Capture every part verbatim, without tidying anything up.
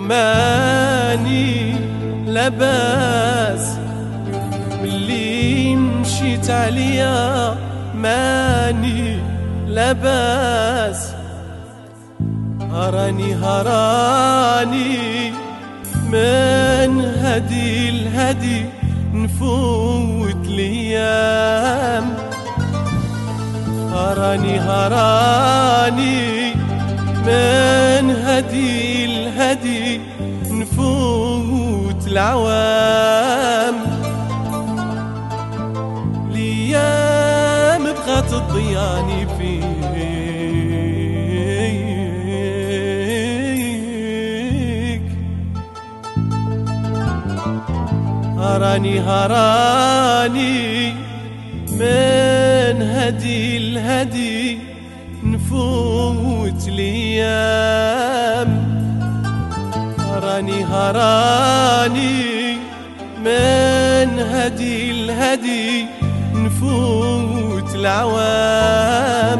ماني لاباس ملي مشيت عليا، ماني لاباس هراني هراني من هدي الهدي نفوت ليام، هراني هراني من هدي الهدي نفوت العوام، ليام بقات تضيعني فيك، هراني هراني من هدي الهدي نفوت ليام، هراني هراني من هدي الهدي نفوت العوام.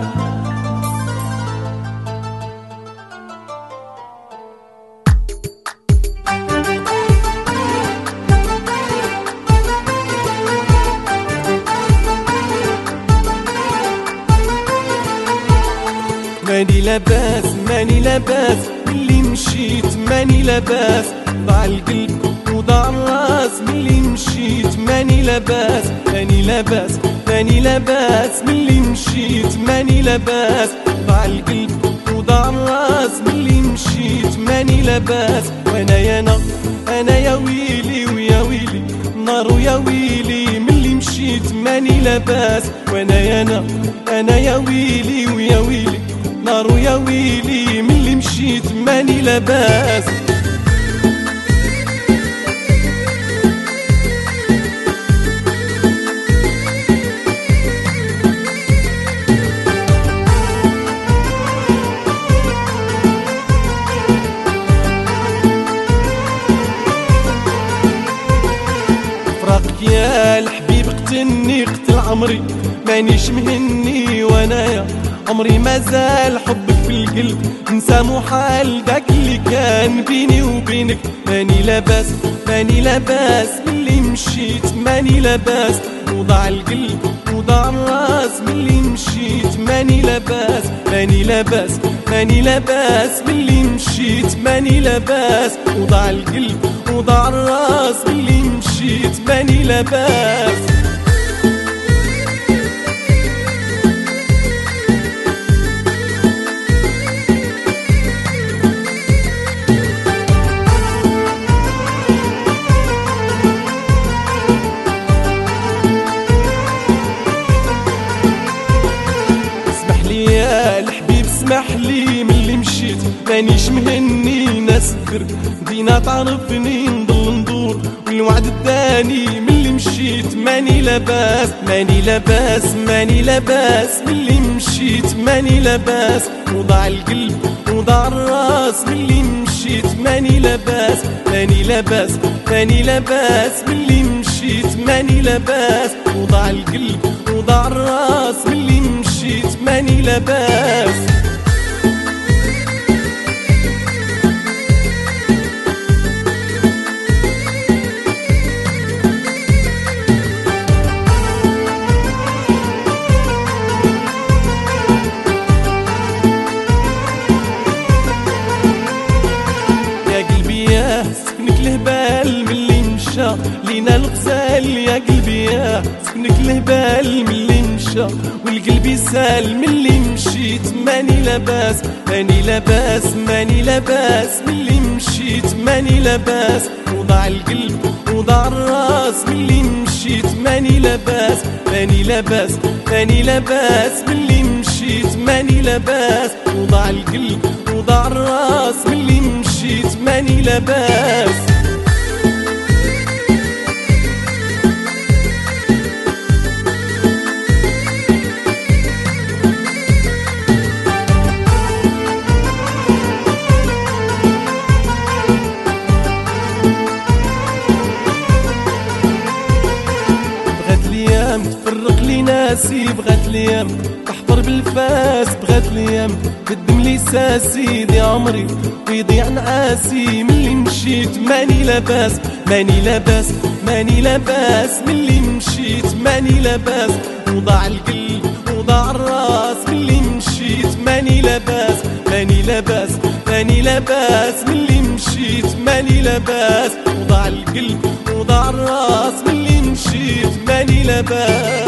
ماني لاباس ماني لاباس ملي مشيت، ماني لاباس ضاع القلب وضاع الراس ملي مشيت، ماني لاباس ماني لاباس ماني لاباس ملي مشيت، ماني لاباس ضاع القلب وضاع الراس ملي مشيت، ماني لاباس وانا يا انا انا يا ويلي ويا ويلي نار ويا ويلي ملي مشيت، ماني لاباس وانا يا انا انا يا ويلي ويا ويلي نار ويا ويلي ملي مشيت، ماني لاباس. فراقك يا الحبيب قتلني قتل عمري، مانيش مهني وانايا عمري مازال حبك في القلب، نسى محال داك اللي كان بيني وبينك، ماني لاباس ماني لاباس ملي مشيت، ماني لاباس وضاع القلب وضاع الراس ملي مشيت، ماني لاباس ماني لاباس ماني لاباس ملي مشيت، ماني لاباس وضاع القلب وضاع الراس ملي مشيت، ماني لاباس. اسمح لي ملي مشيت مانيش مهني نسكر دينا تعرفني نضل ندور، والوعد الثاني ملي مشيت، ماني لاباس ماني لاباس ماني لاباس ملي مشيت، ماني لاباس وضاع القلب وضاع الراس ملي مشيت، ماني لاباس ماني لاباس ماني لاباس ملي مشيت، ماني لاباس وضاع القلب وضاع الراس ملي مشيت، ماني لاباس. سكنك الهبال ملي مشى لينا الغزال، يا قلبي يا سكنك الهبال ملي مشى والقلب يسال ملي مشيت، ماني لاباس ماني لاباس ماني لاباس ملي مشيت، ماني لاباس وضاع القلب وضاع الراس ملي مشيت، ماني لاباس ماني لاباس ماني لاباس ملي مشيت، ماني لاباس وضاع القلب وضاع الراس ملي مشيت، ماني لاباس. بغات ليام تفرق لي ناسي، بغات ليام تحفر بالفاس بغات الايام قدم لي ساسيدي عمري ويضيع نعاسي. ملي مشيت ماني لاباس ماني لاباس ماني لاباس ملي مشيت ماني لاباس وضاع القلب وضاع الراس. ملي مشيت ماني لاباس ماني لاباس ماني لاباس ملي مشيت ماني لاباس وضاع القلب وضاع الراس. ملي مشيت ماني لاباس